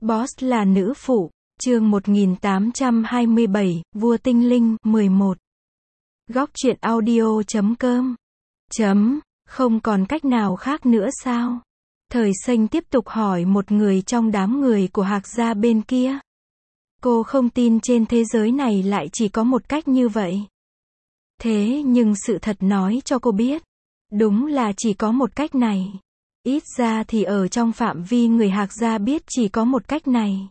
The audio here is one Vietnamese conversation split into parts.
Boss là nữ phụ. Chương 1827, Vua Tinh Linh, 11. Góc truyện audio.com. Không còn cách nào khác nữa sao? Thời Xanh tiếp tục hỏi một người trong đám người của Hạc gia bên kia. Cô không tin trên thế giới này lại chỉ có một cách như vậy. Thế nhưng sự thật nói cho cô biết, đúng là chỉ có một cách này. Ít ra thì ở trong phạm vi người Hạc gia biết chỉ có một cách này.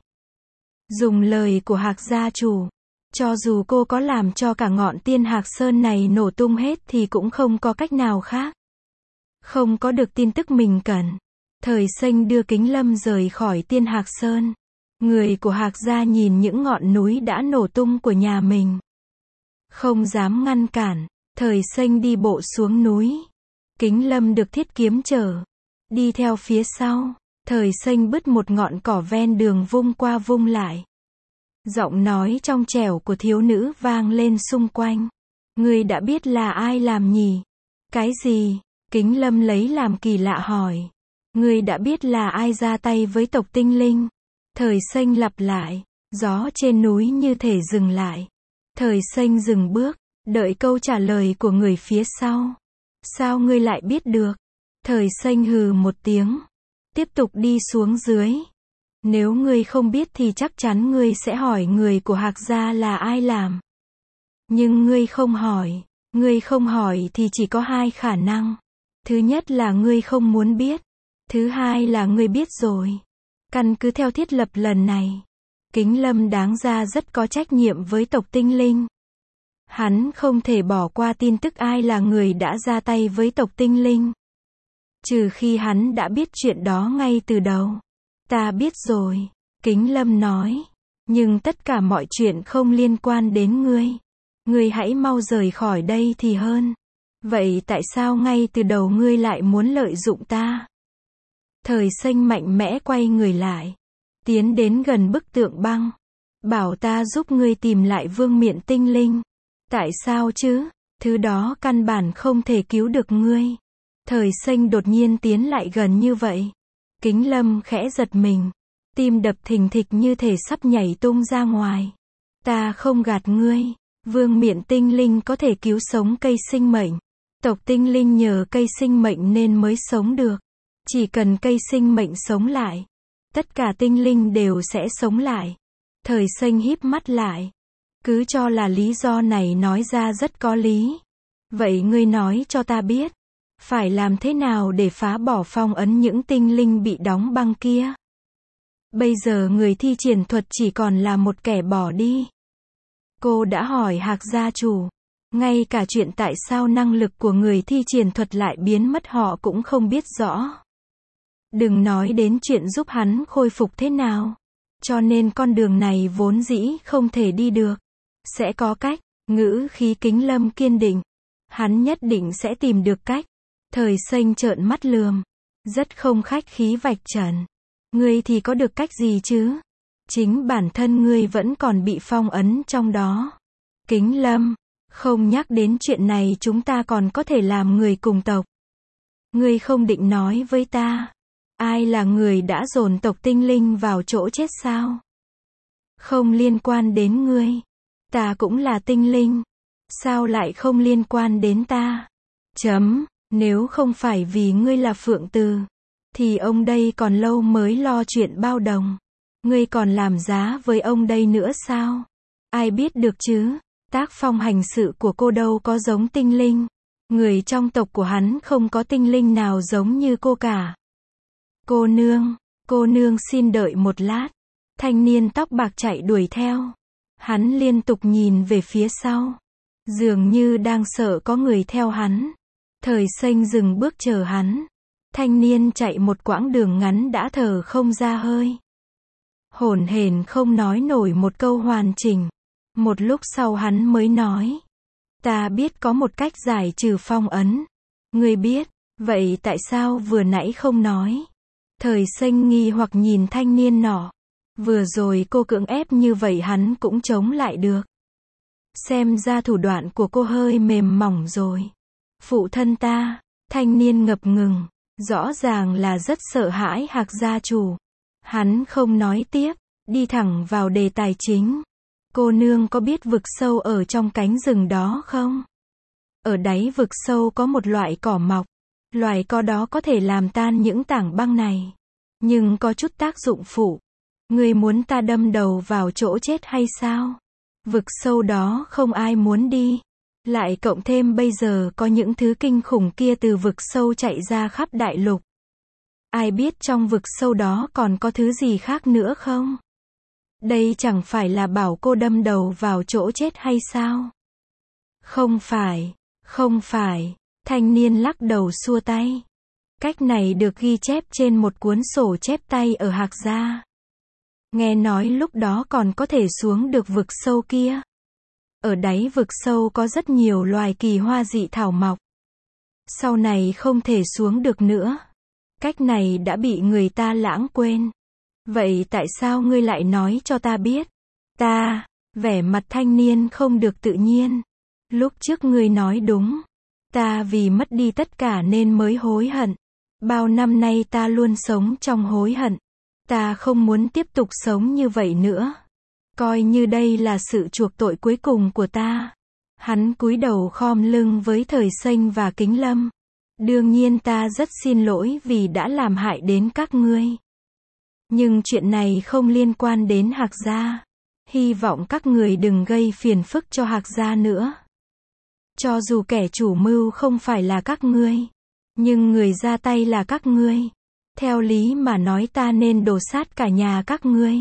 Dùng lời của Hạc gia chủ, cho dù cô có làm cho cả ngọn tiên Hạc Sơn này nổ tung hết thì cũng không có cách nào khác. Không có được tin tức mình cần. Thời Xanh đưa Kính Lâm rời khỏi tiên Hạc Sơn. Người của Hạc gia nhìn những ngọn núi đã nổ tung của nhà mình. Không dám ngăn cản. Thời Xanh đi bộ xuống núi. Kính Lâm được Thiết Kiếm chở. Đi theo phía sau. Thời Xanh bứt một ngọn cỏ ven đường vung qua vung lại. Giọng nói trong trẻo của thiếu nữ vang lên xung quanh. Ngươi đã biết là ai làm nhỉ? Cái gì? Kính Lâm lấy làm kỳ lạ hỏi. Ngươi đã biết là ai ra tay với tộc Tinh Linh? Thời Xanh lặp lại. Gió trên núi như thể dừng lại. Thời Xanh dừng bước, đợi câu trả lời của người phía sau. Sao ngươi lại biết được? Thời Xanh hừ một tiếng. Tiếp tục đi xuống dưới. Nếu ngươi không biết thì chắc chắn ngươi sẽ hỏi người của Hạc gia là ai làm. Nhưng ngươi không hỏi. Ngươi không hỏi thì chỉ có hai khả năng. Thứ nhất là ngươi không muốn biết. Thứ hai là ngươi biết rồi. Căn cứ theo thiết lập lần này, Kính Lâm đáng ra rất có trách nhiệm với tộc Tinh Linh. Hắn không thể bỏ qua tin tức ai là người đã ra tay với tộc Tinh Linh. Trừ khi hắn đã biết chuyện đó ngay từ đầu. Ta biết rồi, Kính Lâm nói. Nhưng tất cả mọi chuyện không liên quan đến ngươi. Ngươi hãy mau rời khỏi đây thì hơn. Vậy tại sao ngay từ đầu ngươi lại muốn lợi dụng ta? Thời Xanh mạnh mẽ quay người lại. Tiến đến gần bức tượng băng. Bảo ta giúp ngươi tìm lại vương miện tinh linh. Tại sao chứ? Thứ đó căn bản không thể cứu được ngươi. Thời Xanh đột nhiên tiến lại gần như vậy. Kính Lâm khẽ giật mình. Tim đập thình thịch như thể sắp nhảy tung ra ngoài. Ta không gạt ngươi. Vương miện tinh linh có thể cứu sống cây sinh mệnh. Tộc Tinh Linh nhờ cây sinh mệnh nên mới sống được. Chỉ cần cây sinh mệnh sống lại, tất cả tinh linh đều sẽ sống lại. Thời Xanh híp mắt lại. Cứ cho là lý do này nói ra rất có lý. Vậy ngươi nói cho ta biết, phải làm thế nào để phá bỏ phong ấn những tinh linh bị đóng băng kia? Bây giờ người thi triển thuật chỉ còn là một kẻ bỏ đi. Cô đã hỏi Hạc gia chủ. Ngay cả chuyện tại sao năng lực của người thi triển thuật lại biến mất họ cũng không biết rõ. Đừng nói đến chuyện giúp hắn khôi phục thế nào. Cho nên con đường này vốn dĩ không thể đi được. Sẽ có cách. Ngữ khí Kính Lâm kiên định. Hắn nhất định sẽ tìm được cách. Thời Xanh trợn mắt lườm. Rất không khách khí vạch trần. Ngươi thì có được cách gì chứ? Chính bản thân ngươi vẫn còn bị phong ấn trong đó. Kính Lâm. Không nhắc đến chuyện này chúng ta còn có thể làm người cùng tộc. Ngươi không định nói với ta. Ai là người đã dồn tộc Tinh Linh vào chỗ chết sao? Không liên quan đến ngươi. Ta cũng là tinh linh. Sao lại không liên quan đến ta? Nếu không phải vì ngươi là Phượng Từ, thì ông đây còn lâu mới lo chuyện bao đồng. Ngươi còn làm giá với ông đây nữa sao? Ai biết được chứ? Tác phong hành sự của cô đâu có giống tinh linh. Người trong tộc của hắn không có tinh linh nào giống như cô cả. Cô nương xin đợi một lát. Thanh niên tóc bạc chạy đuổi theo. Hắn liên tục nhìn về phía sau. Dường như đang sợ có người theo hắn. Thời Xanh dừng bước chờ hắn. Thanh niên chạy một quãng đường ngắn đã thở không ra hơi. Hổn hển không nói nổi một câu hoàn chỉnh. Một lúc sau hắn mới nói. Ta biết có một cách giải trừ phong ấn. Ngươi biết, vậy tại sao vừa nãy không nói? Thời Xanh nghi hoặc nhìn thanh niên nọ. Vừa rồi cô cưỡng ép như vậy hắn cũng chống lại được. Xem ra thủ đoạn của cô hơi mềm mỏng rồi. Phụ thân ta, thanh niên ngập ngừng. Rõ ràng là rất sợ hãi Hạc gia chủ. Hắn không nói tiếp, đi thẳng vào đề tài chính. Cô nương có biết vực sâu ở trong cánh rừng đó không? Ở đáy vực sâu có một loại cỏ mọc. Loài cỏ đó có thể làm tan những tảng băng này. Nhưng có chút tác dụng phụ. Ngươi muốn ta đâm đầu vào chỗ chết hay sao? Vực sâu đó không ai muốn đi. Lại cộng thêm bây giờ có những thứ kinh khủng kia từ vực sâu chạy ra khắp đại lục. Ai biết trong vực sâu đó còn có thứ gì khác nữa không? Đây chẳng phải là bảo cô đâm đầu vào chỗ chết hay sao? Không phải, không phải. Thanh niên lắc đầu xua tay. Cách này được ghi chép trên một cuốn sổ chép tay ở Hạc Gia. Nghe nói lúc đó còn có thể xuống được vực sâu kia. Ở đáy vực sâu có rất nhiều loài kỳ hoa dị thảo mọc. Sau này không thể xuống được nữa. Cách này đã bị người ta lãng quên. Vậy tại sao ngươi lại nói cho ta biết? Ta, vẻ mặt thanh niên không được tự nhiên. Lúc trước ngươi nói đúng. Ta vì mất đi tất cả nên mới hối hận. Bao năm nay ta luôn sống trong hối hận. Ta không muốn tiếp tục sống như vậy nữa. Coi như đây là sự chuộc tội cuối cùng của ta. Hắn cúi đầu khom lưng với Thời Xanh và Kính Lâm. Đương nhiên ta rất xin lỗi vì đã làm hại đến các ngươi. Nhưng chuyện này không liên quan đến Hạc Gia. Hy vọng các người đừng gây phiền phức cho Hạc Gia nữa. Cho dù kẻ chủ mưu không phải là các ngươi, nhưng người ra tay là các ngươi. Theo lý mà nói ta nên đổ sát cả nhà các ngươi.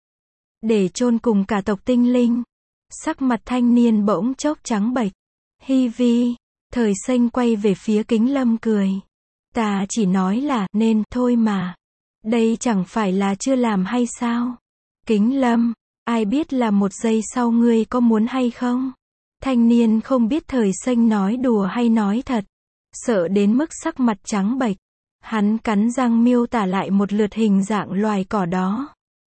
Để chôn cùng cả tộc Tinh Linh. Sắc mặt thanh niên bỗng chốc trắng bệch. Hi vi, Thời Xanh quay về phía Kính Lâm cười. Ta chỉ nói là nên thôi mà. Đây chẳng phải là chưa làm hay sao? Kính Lâm, ai biết là một giây sau ngươi có muốn hay không? Thanh niên không biết Thời Xanh nói đùa hay nói thật. Sợ đến mức sắc mặt trắng bệch. Hắn cắn răng miêu tả lại một lượt hình dạng loài cỏ đó.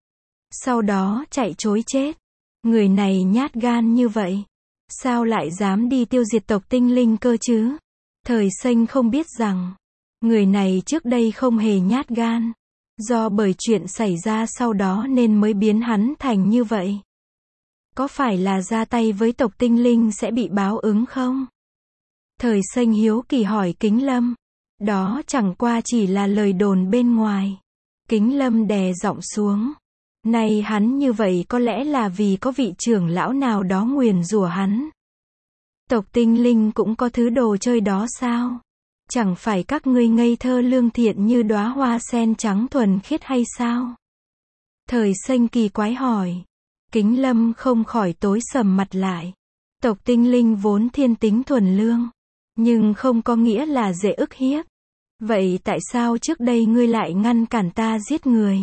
Sau đó chạy trối chết. Người này nhát gan như vậy. Sao lại dám đi tiêu diệt tộc Tinh Linh cơ chứ? Thời Xanh không biết rằng, người này trước đây không hề nhát gan. Do bởi chuyện xảy ra sau đó nên mới biến hắn thành như vậy. Có phải là ra tay với tộc Tinh Linh sẽ bị báo ứng không? Thời Xanh hiếu kỳ hỏi Kính Lâm. Đó chẳng qua chỉ là lời đồn bên ngoài. Kính Lâm đè giọng xuống. Này hắn như vậy có lẽ là vì có vị trưởng lão nào đó nguyền rủa hắn. Tộc Tinh Linh cũng có thứ đồ chơi đó sao? Chẳng phải các ngươi ngây thơ lương thiện như đóa hoa sen trắng thuần khiết hay sao? Thời Xanh kỳ quái hỏi. Kính Lâm không khỏi tối sầm mặt lại. Tộc Tinh Linh vốn thiên tính thuần lương, nhưng không có nghĩa là dễ ức hiếp. Vậy tại sao trước đây ngươi lại ngăn cản ta giết người?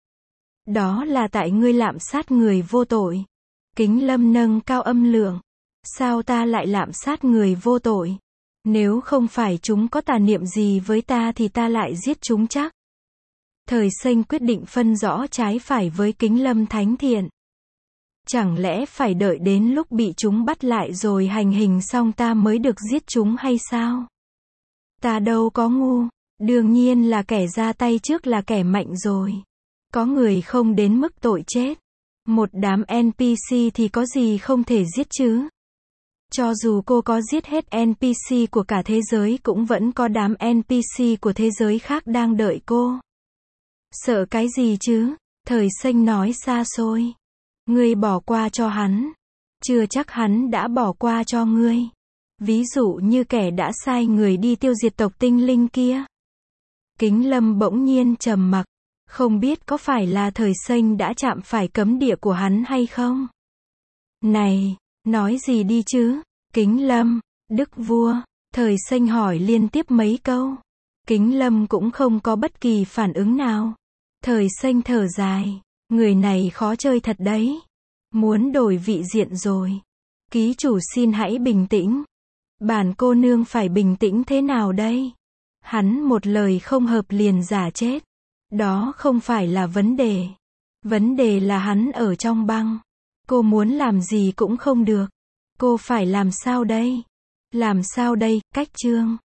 Đó là tại ngươi lạm sát người vô tội. Kính Lâm nâng cao âm lượng. Sao ta lại lạm sát người vô tội? Nếu không phải chúng có tà niệm gì với ta thì ta lại giết chúng chắc. Thời Xanh quyết định phân rõ trái phải với Kính Lâm thánh thiện. Chẳng lẽ phải đợi đến lúc bị chúng bắt lại rồi hành hình xong ta mới được giết chúng hay sao? Ta đâu có ngu. Đương nhiên là kẻ ra tay trước là kẻ mạnh rồi. Có người không đến mức tội chết. Một đám NPC thì có gì không thể giết chứ? Cho dù cô có giết hết NPC của cả thế giới cũng vẫn có đám NPC của thế giới khác đang đợi cô. Sợ cái gì chứ? Thời Xanh nói xa xôi. Ngươi bỏ qua cho hắn. Chưa chắc hắn đã bỏ qua cho ngươi. Ví dụ như kẻ đã sai người đi tiêu diệt tộc Tinh Linh kia. Kính Lâm bỗng nhiên trầm mặc. Không biết có phải là Thời Xanh đã chạm phải cấm địa của hắn hay không? Này, nói gì đi chứ? Kính Lâm, Đức Vua. Thời Xanh hỏi liên tiếp mấy câu. Kính Lâm cũng không có bất kỳ phản ứng nào. Thời Xanh thở dài. Người này khó chơi thật đấy. Muốn đổi vị diện rồi. Ký chủ xin hãy bình tĩnh. Bản cô nương phải bình tĩnh thế nào đây? Hắn một lời không hợp liền giả chết. Đó không phải là vấn đề. Vấn đề là hắn ở trong băng. Cô muốn làm gì cũng không được. Cô phải làm sao đây? Làm sao đây? Cách chương